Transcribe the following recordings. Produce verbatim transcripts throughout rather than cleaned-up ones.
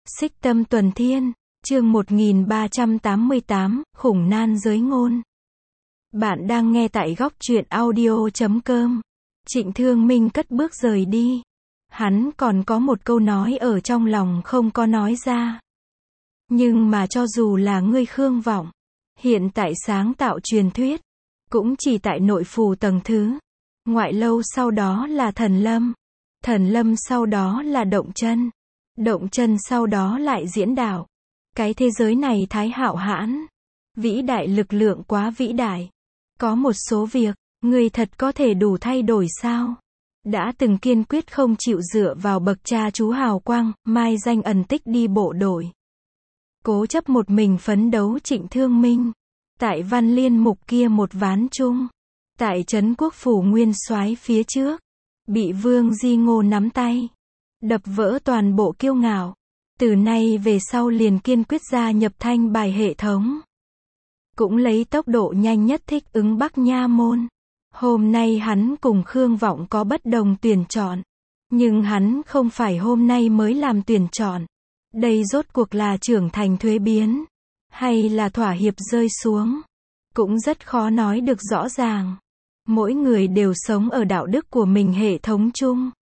Xích Tâm Tuần Thiên, chương một nghìn ba trăm tám mươi tám, Khủng Nan Giới Ngôn. Bạn đang nghe tại góc truyện audio chấm com. Trịnh Thương Minh cất bước rời đi. Hắn còn có một câu nói ở trong lòng không có nói ra. Nhưng mà cho dù là ngươi Khương Vọng, hiện tại sáng tạo truyền thuyết, cũng chỉ tại nội phù tầng thứ. Ngoại lâu sau đó là thần lâm. Thần lâm sau đó là động chân. Động chân sau đó lại diễn đạo. Cái thế giới này thái hạo hãn. Vĩ đại, lực lượng quá vĩ đại. Có một số việc, người thật có thể đủ thay đổi sao? Đã từng kiên quyết không chịu dựa vào bậc cha chú hào quang, mai danh ẩn tích đi bộ đội. Cố chấp một mình phấn đấu Trịnh Thương Minh. Tại Văn Liên Mục kia một ván chung. Tại Trấn Quốc Phủ Nguyên Soái phía trước. Bị Vương Di Ngô nắm tay. Đập vỡ toàn bộ kiêu ngạo. Từ nay về sau liền kiên quyết gia nhập thanh bài hệ thống. Cũng lấy tốc độ nhanh nhất thích ứng Bắc Nha Môn. Hôm nay hắn cùng Khương Vọng có bất đồng tuyển chọn. Nhưng hắn không phải hôm nay mới làm tuyển chọn. Đây rốt cuộc là trưởng thành thuế biến. Hay là thỏa hiệp rơi xuống. Cũng rất khó nói được rõ ràng. Mỗi người đều sống ở đạo đức của mình hệ thống chung.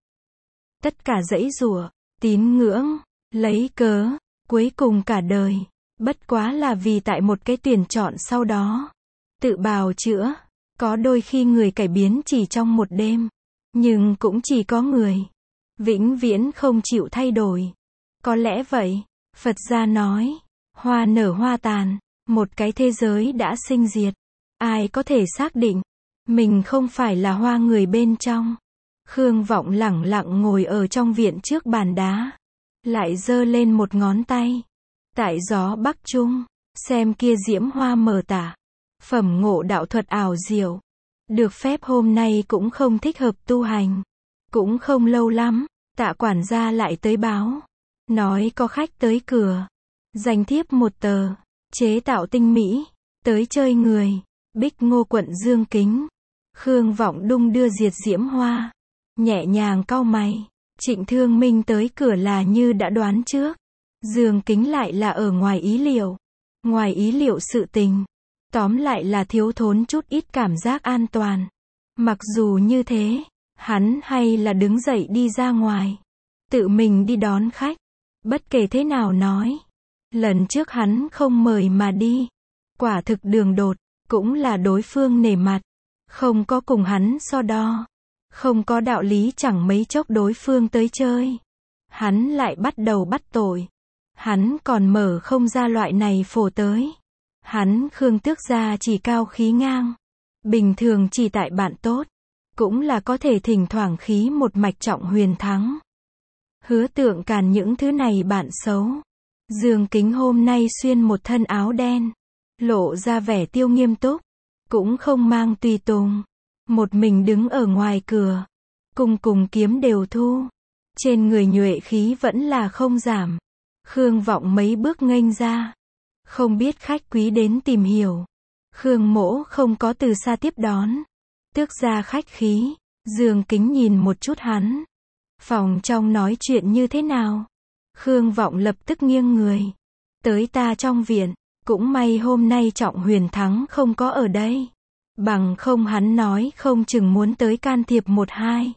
Tất cả giãy giụa, tín ngưỡng, lấy cớ, cuối cùng cả đời, bất quá là vì tại một cái tuyển chọn sau đó. Tự bào chữa, có đôi khi người cải biến chỉ trong một đêm, nhưng cũng chỉ có người vĩnh viễn không chịu thay đổi. Có lẽ vậy, Phật gia nói, hoa nở hoa tàn, một cái thế giới đã sinh diệt. Ai có thể xác định, mình không phải là hoa người bên trong. Khương Vọng lẳng lặng ngồi ở trong viện trước bàn đá. Lại giơ lên một ngón tay. Tại gió bắc trung, xem kia diễm hoa mờ tả. Phẩm ngộ đạo thuật ảo diệu. Được phép hôm nay cũng không thích hợp tu hành. Cũng không lâu lắm, Tạ quản gia lại tới báo. Nói có khách tới cửa. Dành thiếp một tờ. Chế tạo tinh mỹ. Tới chơi người. Bích Ngô quận Dương Kính. Khương Vọng đung đưa diệt diễm hoa. Nhẹ nhàng cau mày. Trịnh Thương Minh tới cửa là như đã đoán trước. Dương Kính lại là ở ngoài ý liệu. Ngoài ý liệu sự tình. Tóm lại là thiếu thốn chút ít cảm giác an toàn. Mặc dù như thế, hắn hay là đứng dậy đi ra ngoài. Tự mình đi đón khách. Bất kể thế nào nói. Lần trước hắn không mời mà đi. Quả thực đường đột, cũng là đối phương nể mặt. Không có cùng hắn so đo. Không có đạo lý chẳng mấy chốc đối phương tới chơi. Hắn lại bắt đầu bắt tội. Hắn còn mở không ra loại này phổ tới. Hắn Khương Tước gia chỉ cao khí ngang. Bình thường chỉ tại bạn tốt. Cũng là có thể thỉnh thoảng khí một mạch trọng huyền thắng. Hứa Tượng Càn những thứ này bạn xấu. Dương Kính hôm nay xuyên một thân áo đen. Lộ ra vẻ tiêu nghiêm túc. Cũng không mang tùy tùng. Một mình đứng ở ngoài cửa. Cùng cùng kiếm đều thu. Trên người nhuệ khí vẫn là không giảm. Khương Vọng mấy bước nghênh ra. Không biết khách quý đến tìm hiểu. Khương Mỗ không có từ xa tiếp đón. Tước gia khách khí. Dương Kính nhìn một chút hắn. Phòng trong nói chuyện như thế nào? Khương Vọng lập tức nghiêng người. Tới ta trong viện. Cũng may hôm nay Trọng Huyền Thắng không có ở đây. Bằng không hắn nói không chừng muốn tới can thiệp một hai.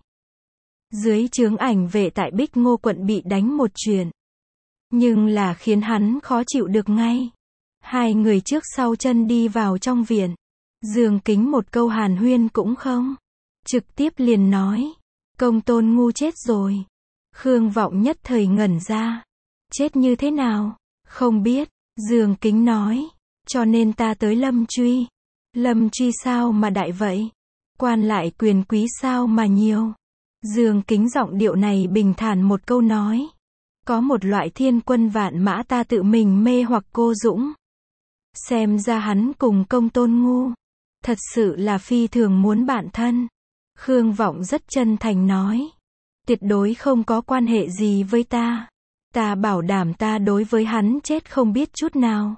Dưới chướng ảnh vệ tại Bích Ngô quận bị đánh một chuyện. Nhưng là khiến hắn khó chịu được ngay. Hai người trước sau chân đi vào trong viện. Dương Kính một câu hàn huyên cũng không. Trực tiếp liền nói. Công tôn ngu chết rồi. Khương Vọng nhất thời ngẩn ra. Chết như thế nào? Không biết. Dương Kính nói. Cho nên ta tới Lâm Truy. Lâm Truy sao mà đại vậy? Quan lại quyền quý sao mà nhiều? Dương Kính giọng điệu này bình thản một câu nói. Có một loại thiên quân vạn mã ta tự mình mê hoặc cô dũng. Xem ra hắn cùng công tôn ngu. Thật sự là phi thường muốn bạn thân. Khương Vọng rất chân thành nói. Tuyệt đối không có quan hệ gì với ta. Ta bảo đảm ta đối với hắn chết không biết chút nào.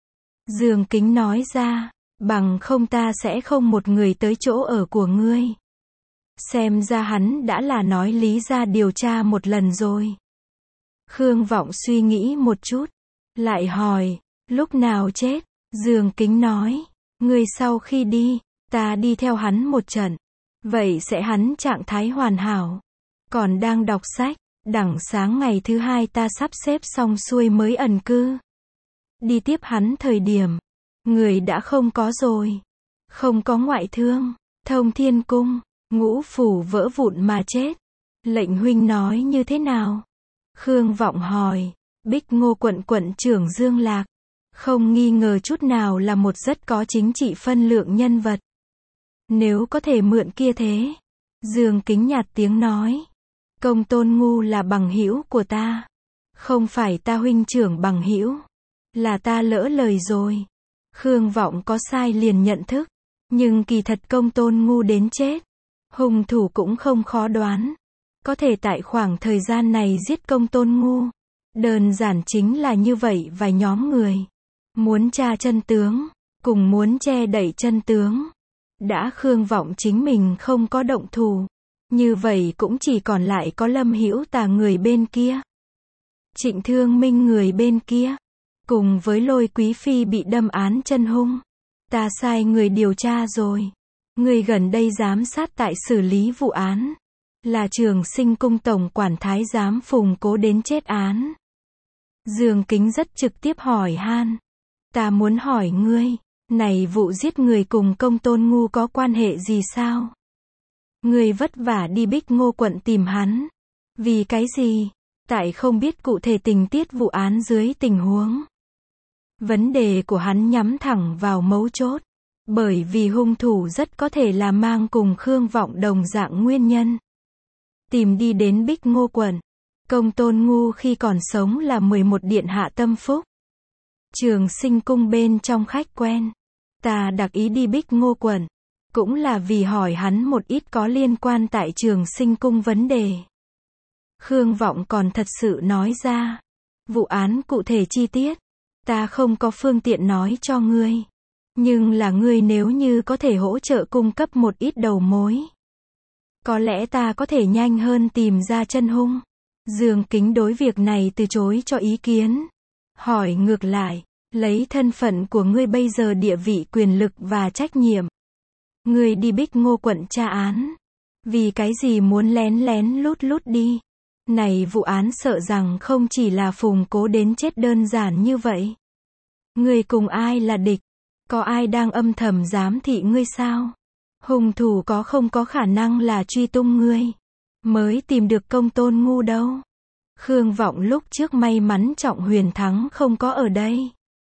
Dương Kính nói ra. Bằng không ta sẽ không một người tới chỗ ở của ngươi. Xem ra hắn đã là nói lý ra điều tra một lần rồi. Khương Vọng suy nghĩ một chút, lại hỏi, lúc nào chết? Dương Kính nói, ngươi sau khi đi, ta đi theo hắn một trận. Vậy sẽ hắn trạng thái hoàn hảo. Còn đang đọc sách, đẳng sáng ngày thứ hai ta sắp xếp xong xuôi mới ẩn cư. Đi tiếp hắn thời điểm, người đã không có rồi. Không có ngoại thương, thông thiên cung, ngũ phủ vỡ vụn mà chết. Lệnh huynh nói như thế nào? Khương Vọng hỏi, Bích Ngô quận quận trưởng Dương Lạc, không nghi ngờ chút nào là một rất có chính trị phân lượng nhân vật. Nếu có thể mượn kia thế. Dương Kính nhạt tiếng nói, Công Tôn Ngu là bằng hữu của ta. Không phải ta huynh trưởng bằng hữu. Là ta lỡ lời rồi. Khương Vọng có sai liền nhận thức. Nhưng kỳ thật Công Tôn Ngu đến chết. Hung thủ cũng không khó đoán. Có thể tại khoảng thời gian này giết Công Tôn Ngu. Đơn giản chính là như vậy vài nhóm người. Muốn tra chân tướng, cùng muốn che đậy chân tướng. Đã Khương Vọng chính mình không có động thủ. Như vậy cũng chỉ còn lại có Lâm Hữu Tà người bên kia. Trịnh Thương Minh người bên kia. Cùng với Lôi Quý Phi bị đâm án chân hung. Ta sai người điều tra rồi. Người gần đây giám sát tại xử lý vụ án. Là Trường Sinh Cung Tổng quản Thái giám Phùng Cố đến chết án. Dương Kính rất trực tiếp hỏi han. Ta muốn hỏi ngươi, này vụ giết người cùng Công Tôn Ngu có quan hệ gì sao? Ngươi vất vả đi Bích Ngô quận tìm hắn. Vì cái gì? Tại không biết cụ thể tình tiết vụ án dưới tình huống. Vấn đề của hắn nhắm thẳng vào mấu chốt. Bởi vì hung thủ rất có thể là mang cùng Khương Vọng đồng dạng nguyên nhân. Tìm đi đến Bích Ngô quận. Công Tôn Ngu khi còn sống là mười một điện hạ tâm phúc. Trường Sinh Cung bên trong khách quen. Ta đặc ý đi Bích Ngô quận. Cũng là vì hỏi hắn một ít có liên quan tại Trường Sinh Cung vấn đề. Khương Vọng còn thật sự nói ra. Vụ án cụ thể chi tiết. Ta không có phương tiện nói cho ngươi. Nhưng là ngươi nếu như có thể hỗ trợ cung cấp một ít đầu mối. Có lẽ ta có thể nhanh hơn tìm ra chân hung. Dương Kính đối việc này từ chối cho ý kiến. Hỏi ngược lại, lấy thân phận của ngươi bây giờ địa vị quyền lực và trách nhiệm. Ngươi đi Bích Ngô quận tra án. Vì cái gì muốn lén lén lút lút đi? Này vụ án sợ rằng không chỉ là Phùng Cố đến chết đơn giản như vậy. Ngươi cùng ai là địch? Có ai đang âm thầm giám thị ngươi sao? Hung thủ có không có khả năng là truy tung ngươi? Mới tìm được Công Tôn Ngu đâu? Khương Vọng lúc trước may mắn Trọng Huyền Thắng không có ở đây.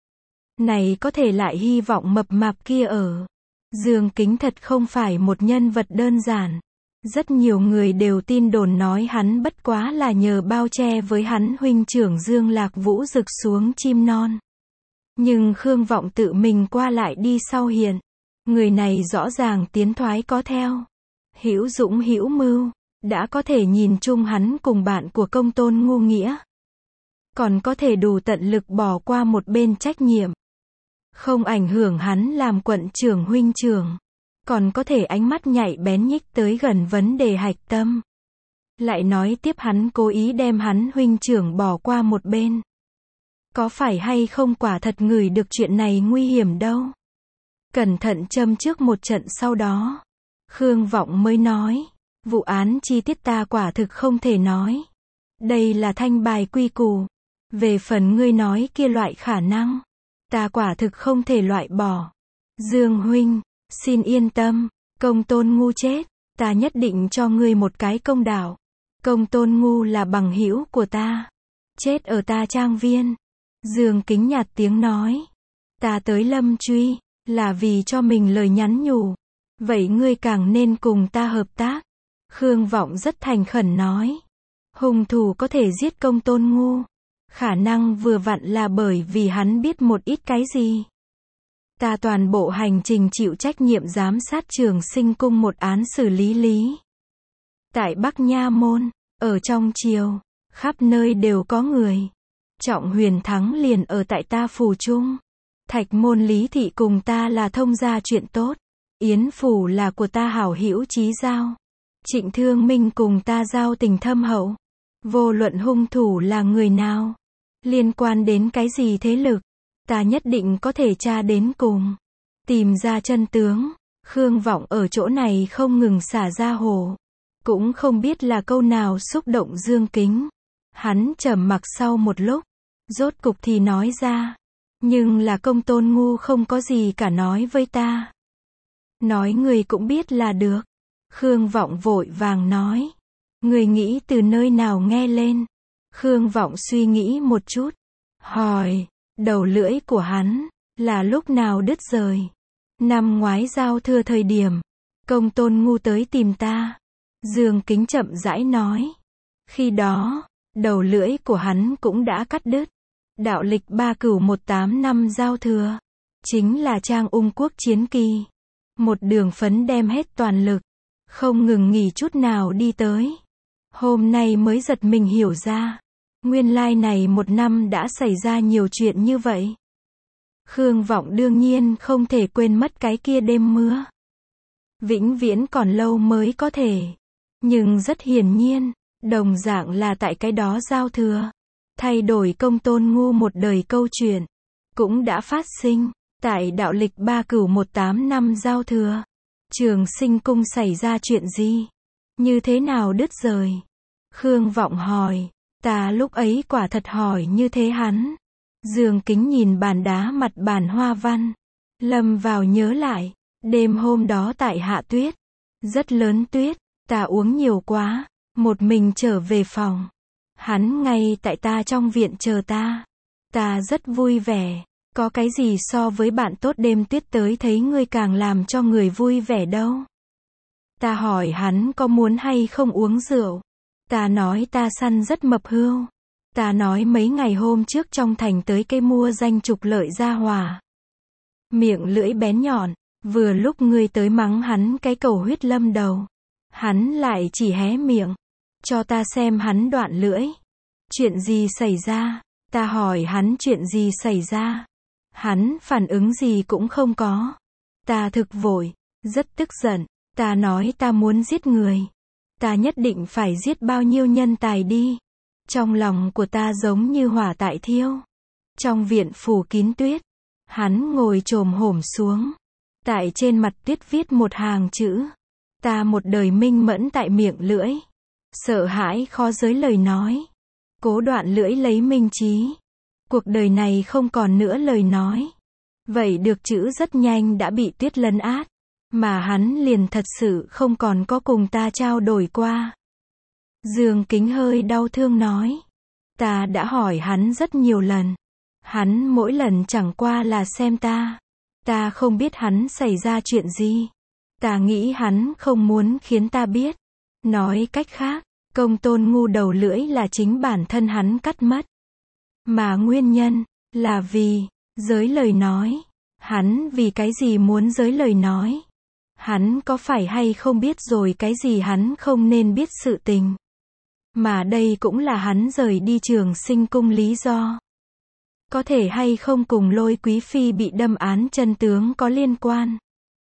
Này có thể lại hy vọng mập mạp kia ở. Dương Kính thật không phải một nhân vật đơn giản. Rất nhiều người đều tin đồn nói hắn bất quá là nhờ bao che với hắn huynh trưởng Dương Lạc Vũ rực xuống chim non. Nhưng Khương Vọng tự mình qua lại đi sau hiện. Người này rõ ràng tiến thoái có theo. Hữu dũng hữu mưu. Đã có thể nhìn chung hắn cùng bạn của Công Tôn Ngu nghĩa. Còn có thể đủ tận lực bỏ qua một bên trách nhiệm. Không ảnh hưởng hắn làm quận trưởng huynh trưởng. Còn có thể ánh mắt nhạy bén nhích tới gần vấn đề hạch tâm. Lại nói tiếp hắn cố ý đem hắn huynh trưởng bỏ qua một bên. Có phải hay không quả thật ngửi được chuyện này nguy hiểm đâu. Cẩn thận châm trước một trận sau đó. Khương Vọng mới nói. Vụ án chi tiết ta quả thực không thể nói. Đây là thanh bài quy củ. Về phần ngươi nói kia loại khả năng. Ta quả thực không thể loại bỏ. Dương huynh, xin yên tâm. Công Tôn Ngu chết. Ta nhất định cho ngươi một cái công đạo. Công Tôn Ngu là bằng hữu của ta. Chết ở ta trang viên. Dương Kính nhạt tiếng nói. Ta tới Lâm Truy. Là vì cho mình lời nhắn nhủ. Vậy ngươi càng nên cùng ta hợp tác. Khương Vọng rất thành khẩn nói. Hung thủ có thể giết Công Tôn Ngu. Khả năng vừa vặn là bởi vì hắn biết một ít cái gì. Ta toàn bộ hành trình chịu trách nhiệm giám sát Trường Sinh Cung một án xử lý lý. Tại Bắc Nha Môn, ở trong triều, khắp nơi đều có người. Trọng Huyền Thắng liền ở tại ta phủ trung. Thạch Môn Lý Thị cùng ta là thông gia chuyện tốt. Yến Phủ là của ta hảo hữu chí giao. Trịnh Thương Minh cùng ta giao tình thâm hậu. Vô luận hung thủ là người nào, liên quan đến cái gì thế lực, ta nhất định có thể tra đến cùng, tìm ra chân tướng. Khương Vọng ở chỗ này không ngừng xả ra hồ, cũng không biết là câu nào xúc động Dương Kính. Hắn trầm mặc sau một lúc, rốt cục thì nói ra, nhưng là Công Tôn ngu không có gì cả nói với ta. Nói người cũng biết là được. Khương Vọng vội vàng nói, người nghĩ từ nơi nào nghe lên. Khương Vọng suy nghĩ một chút, hỏi, đầu lưỡi của hắn là lúc nào đứt rời? Năm ngoái giao thừa thời điểm, Công Tôn ngu tới tìm ta. Dương Kính chậm rãi nói, khi đó, đầu lưỡi của hắn cũng đã cắt đứt. Đạo lịch ba cửu một tám năm giao thừa, chính là Trang Ung quốc chiến kỳ. Một đường phấn đem hết toàn lực, không ngừng nghỉ chút nào đi tới. Hôm nay mới giật mình hiểu ra, nguyên lai này một năm đã xảy ra nhiều chuyện như vậy. Khương Vọng đương nhiên không thể quên mất cái kia đêm mưa. Vĩnh viễn còn lâu mới có thể. Nhưng rất hiển nhiên, đồng dạng là tại cái đó giao thừa, thay đổi Công Tôn ngu một đời câu chuyện, cũng đã phát sinh. Tại đạo lịch ba cửu một tám năm giao thừa, Trường Sinh cung xảy ra chuyện gì? Như thế nào đứt rời? Khương Vọng hỏi, ta lúc ấy quả thật hỏi như thế hắn. Dương Kính nhìn bàn đá mặt bàn hoa văn, lâm vào nhớ lại, đêm hôm đó tại hạ tuyết, rất lớn tuyết, ta uống nhiều quá, một mình trở về phòng. Hắn ngay tại ta trong viện chờ ta. Ta rất vui vẻ. Có cái gì so với bạn tốt đêm tuyết tới thấy ngươi càng làm cho người vui vẻ đâu. Ta hỏi hắn có muốn hay không uống rượu. Ta nói ta săn rất mập hưu. Ta nói mấy ngày hôm trước trong thành tới cây mua danh trục lợi gia hòa. Miệng lưỡi bén nhọn, vừa lúc ngươi tới mắng hắn cái cầu huyết lâm đầu. Hắn lại chỉ hé miệng, cho ta xem hắn đoạn lưỡi. Chuyện gì xảy ra? Ta hỏi hắn chuyện gì xảy ra? Hắn phản ứng gì cũng không có. Ta thực vội, rất tức giận. Ta nói ta muốn giết người. Ta nhất định phải giết bao nhiêu nhân tài đi. Trong lòng của ta giống như hỏa tại thiêu. Trong viện phủ kín tuyết, hắn ngồi chồm hổm xuống. Tại trên mặt tuyết viết một hàng chữ. Ta một đời minh mẫn tại miệng lưỡi. Sợ hãi khó giới lời nói. Cố đoạn lưỡi lấy minh trí. Cuộc đời này không còn nữa lời nói. Vậy được chữ rất nhanh đã bị tuyết lấn át. Mà hắn liền thật sự không còn có cùng ta trao đổi qua. Dương Kính hơi đau thương nói. Ta đã hỏi hắn rất nhiều lần. Hắn mỗi lần chẳng qua là xem ta. Ta không biết hắn xảy ra chuyện gì. Ta nghĩ hắn không muốn khiến ta biết. Nói cách khác, Công Tôn ngu đầu lưỡi là chính bản thân hắn cắt mất. Mà nguyên nhân, là vì, giới lời nói. Hắn vì cái gì muốn giới lời nói? Hắn có phải hay không biết rồi cái gì hắn không nên biết sự tình? Mà đây cũng là hắn rời đi Trường Sinh cung lý do. Có thể hay không cùng Lôi Quý Phi bị đâm án chân tướng có liên quan?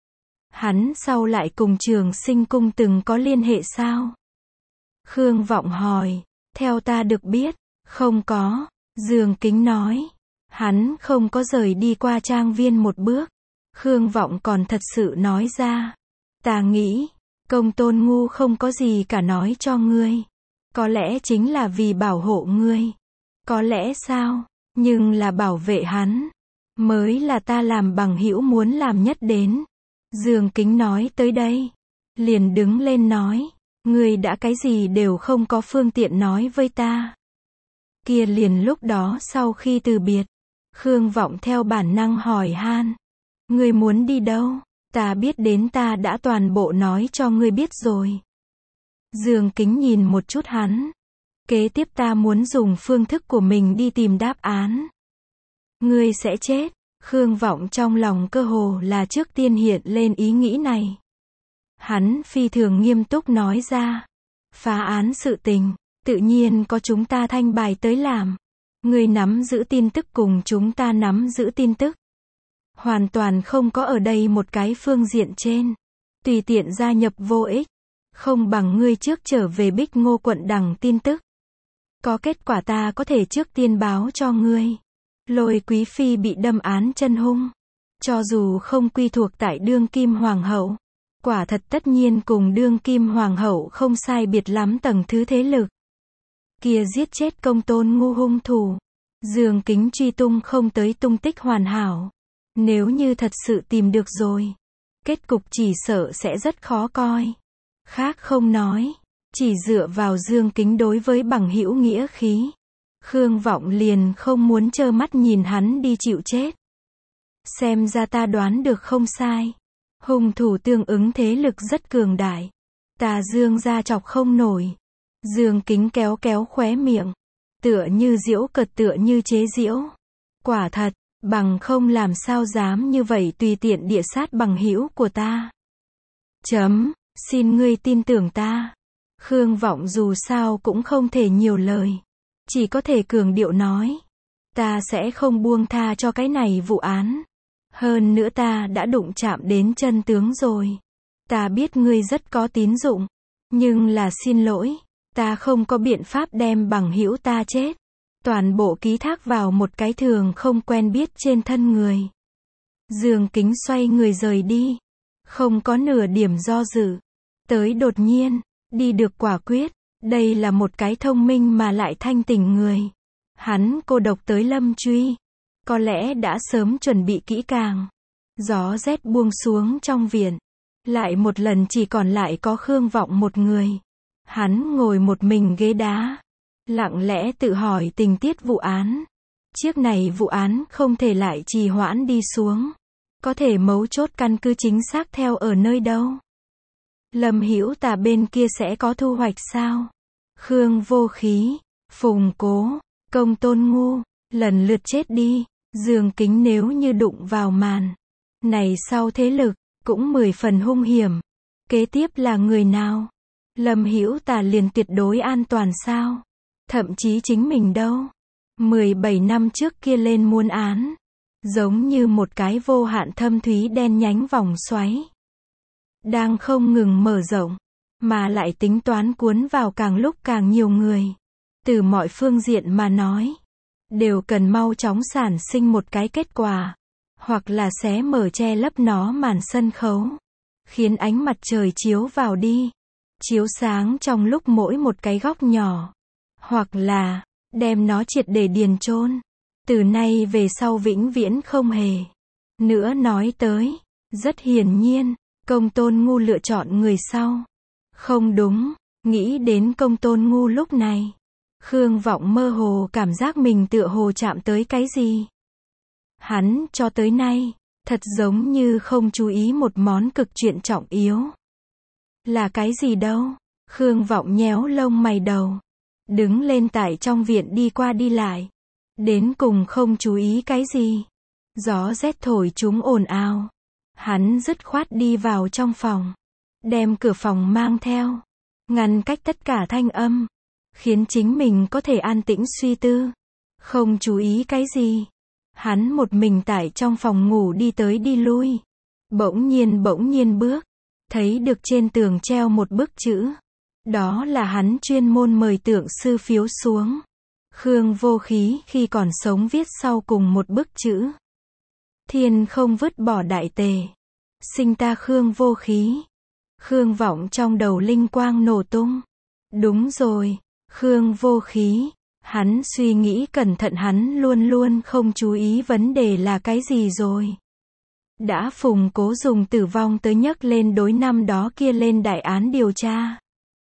Hắn sau lại cùng Trường Sinh cung từng có liên hệ sao? Khương Vọng hỏi, theo ta được biết, không có. Dương Kính nói, hắn không có rời đi qua trang viên một bước. Khương Vọng còn thật sự nói ra, ta nghĩ, Công Tôn ngu không có gì cả nói cho ngươi. Có lẽ chính là vì bảo hộ ngươi. Có lẽ sao, nhưng là bảo vệ hắn, mới là ta làm bằng hữu muốn làm nhất đến. Dương Kính nói tới đây, liền đứng lên nói, ngươi đã cái gì đều không có phương tiện nói với ta. Kia liền lúc đó sau khi từ biệt, Khương Vọng theo bản năng hỏi han, ngươi muốn đi đâu? Ta biết đến ta đã toàn bộ nói cho ngươi biết rồi. Dương Kính nhìn một chút hắn. Kế tiếp ta muốn dùng phương thức của mình đi tìm đáp án. Ngươi sẽ chết. Khương Vọng trong lòng cơ hồ là trước tiên hiện lên ý nghĩ này. Hắn phi thường nghiêm túc nói ra. Phá án sự tình, tự nhiên có chúng ta thanh bài tới làm. Ngươi nắm giữ tin tức cùng chúng ta nắm giữ tin tức. Hoàn toàn không có ở đây một cái phương diện trên. Tùy tiện gia nhập vô ích. Không bằng ngươi trước trở về Bích Ngô quận đằng tin tức. Có kết quả ta có thể trước tiên báo cho ngươi. Lôi quý phi bị đâm án chân hung. Cho dù không quy thuộc tại đương kim hoàng hậu. Quả thật tất nhiên cùng đương kim hoàng hậu không sai biệt lắm tầng thứ thế lực. Kia giết chết Công Tôn Ngu hung thủ. Dương Kính truy tung không tới tung tích hoàn hảo. Nếu như thật sự tìm được rồi. Kết cục chỉ sợ sẽ rất khó coi. Khác không nói. Chỉ dựa vào Dương Kính đối với bằng hữu nghĩa khí. Khương Vọng liền không muốn trơ mắt nhìn hắn đi chịu chết. Xem ra ta đoán được không sai. Hung thủ tương ứng thế lực rất cường đại. Ta Dương gia chọc không nổi. Dương Kính kéo kéo khóe miệng. Tựa như giễu cợt tựa như chế giễu. Quả thật, bằng không làm sao dám như vậy tùy tiện địa sát bằng hữu của ta. Chấm, xin ngươi tin tưởng ta. Khương Vọng dù sao cũng không thể nhiều lời. Chỉ có thể cường điệu nói. Ta sẽ không buông tha cho cái này vụ án. Hơn nữa ta đã đụng chạm đến chân tướng rồi. Ta biết ngươi rất có tín dụng. Nhưng là xin lỗi. Ta không có biện pháp đem bằng hữu ta chết. Toàn bộ ký thác vào một cái thường không quen biết trên thân người. Dương Kính xoay người rời đi. Không có nửa điểm do dự. Tới đột nhiên. Đi được quả quyết. Đây là một cái thông minh mà lại thanh tỉnh người. Hắn cô độc tới Lâm Truy. Có lẽ đã sớm chuẩn bị kỹ càng. Gió rét buông xuống trong viện. Lại một lần chỉ còn lại có Khương Vọng một người. Hắn ngồi một mình ghế đá. Lặng lẽ tự hỏi tình tiết vụ án. Chiếc này vụ án không thể lại trì hoãn đi xuống. Có thể mấu chốt căn cứ chính xác theo ở nơi đâu. Lâm Hữu Tà bên kia sẽ có thu hoạch sao? Khương Vô Khí, Phùng Cố, Công Tôn Ngu, lần lượt chết đi. Dương Kính nếu như đụng vào màn này sau thế lực, cũng mười phần hung hiểm. Kế tiếp là người nào? Lâm Hữu Tà liền tuyệt đối an toàn sao? Thậm chí chính mình đâu? mười bảy năm trước kia lên muôn án. Giống như một cái vô hạn thâm thúy đen nhánh vòng xoáy. Đang không ngừng mở rộng. Mà lại tính toán cuốn vào càng lúc càng nhiều người. Từ mọi phương diện mà nói. Đều cần mau chóng sản sinh một cái kết quả. Hoặc là xé mở che lấp nó màn sân khấu. Khiến ánh mặt trời chiếu vào đi. Chiếu sáng trong lúc mỗi một cái góc nhỏ. Hoặc là đem nó triệt để điền chôn. Từ nay về sau vĩnh viễn không hề nữa nói tới. Rất hiển nhiên, Công Tôn Ngu lựa chọn người sau. Không đúng, nghĩ đến Công Tôn Ngu lúc này. Khương Vọng mơ hồ cảm giác mình tựa hồ chạm tới cái gì. Hắn cho tới nay, thật giống như không chú ý một món cực chuyện trọng yếu. Là cái gì đâu? Khương Vọng nhéo lông mày đầu. Đứng lên tại trong viện đi qua đi lại. Đến cùng không chú ý cái gì. Gió rét thổi chúng ồn ào. Hắn dứt khoát đi vào trong phòng. Đem cửa phòng mang theo. Ngăn cách tất cả thanh âm. Khiến chính mình có thể an tĩnh suy tư. Không chú ý cái gì. Hắn một mình tại trong phòng ngủ đi tới đi lui. Bỗng nhiên bỗng nhiên bước. Thấy được trên tường treo một bức chữ. Đó là hắn chuyên môn mời tượng sư phiếu xuống. Khương Vô Khí khi còn sống viết sau cùng một bức chữ. Thiên không vứt bỏ đại tề. Sinh ta Khương Vô Khí. Khương Vọng trong đầu linh quang nổ tung. Đúng rồi, Khương Vô Khí. Hắn suy nghĩ cẩn thận hắn luôn luôn không chú ý vấn đề là cái gì rồi. Đã Phùng Cố dùng tử vong tới nhấc lên đối năm đó kia lên đại án điều tra.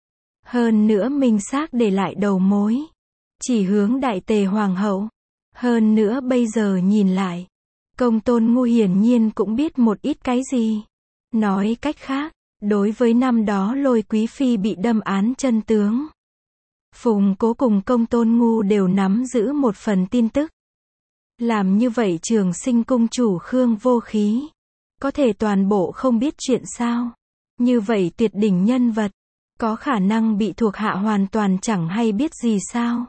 Hơn nữa minh xác để lại đầu mối. Chỉ hướng đại tề hoàng hậu. Hơn nữa bây giờ nhìn lại. Công Tôn Ngu hiển nhiên cũng biết một ít cái gì. Nói cách khác, đối với năm đó Lôi Quý Phi bị đâm án chân tướng. Phùng Cố cùng Công Tôn Ngu đều nắm giữ một phần tin tức. Làm như vậy Trường Sinh cung chủ Khương Vô Khí. Có thể toàn bộ không biết chuyện sao. Như vậy tuyệt đỉnh nhân vật. Có khả năng bị thuộc hạ hoàn toàn chẳng hay biết gì sao.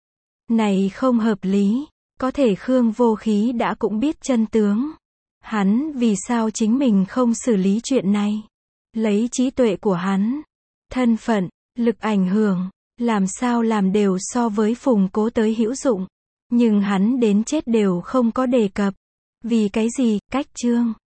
Này không hợp lý. Có thể Khương Vô Khí đã cũng biết chân tướng. Hắn vì sao chính mình không xử lý chuyện này. Lấy trí tuệ của hắn. Thân phận, lực ảnh hưởng. Làm sao làm đều so với Phùng Cố tới hữu dụng. Nhưng hắn đến chết đều không có đề cập. Vì cái gì, cách chương.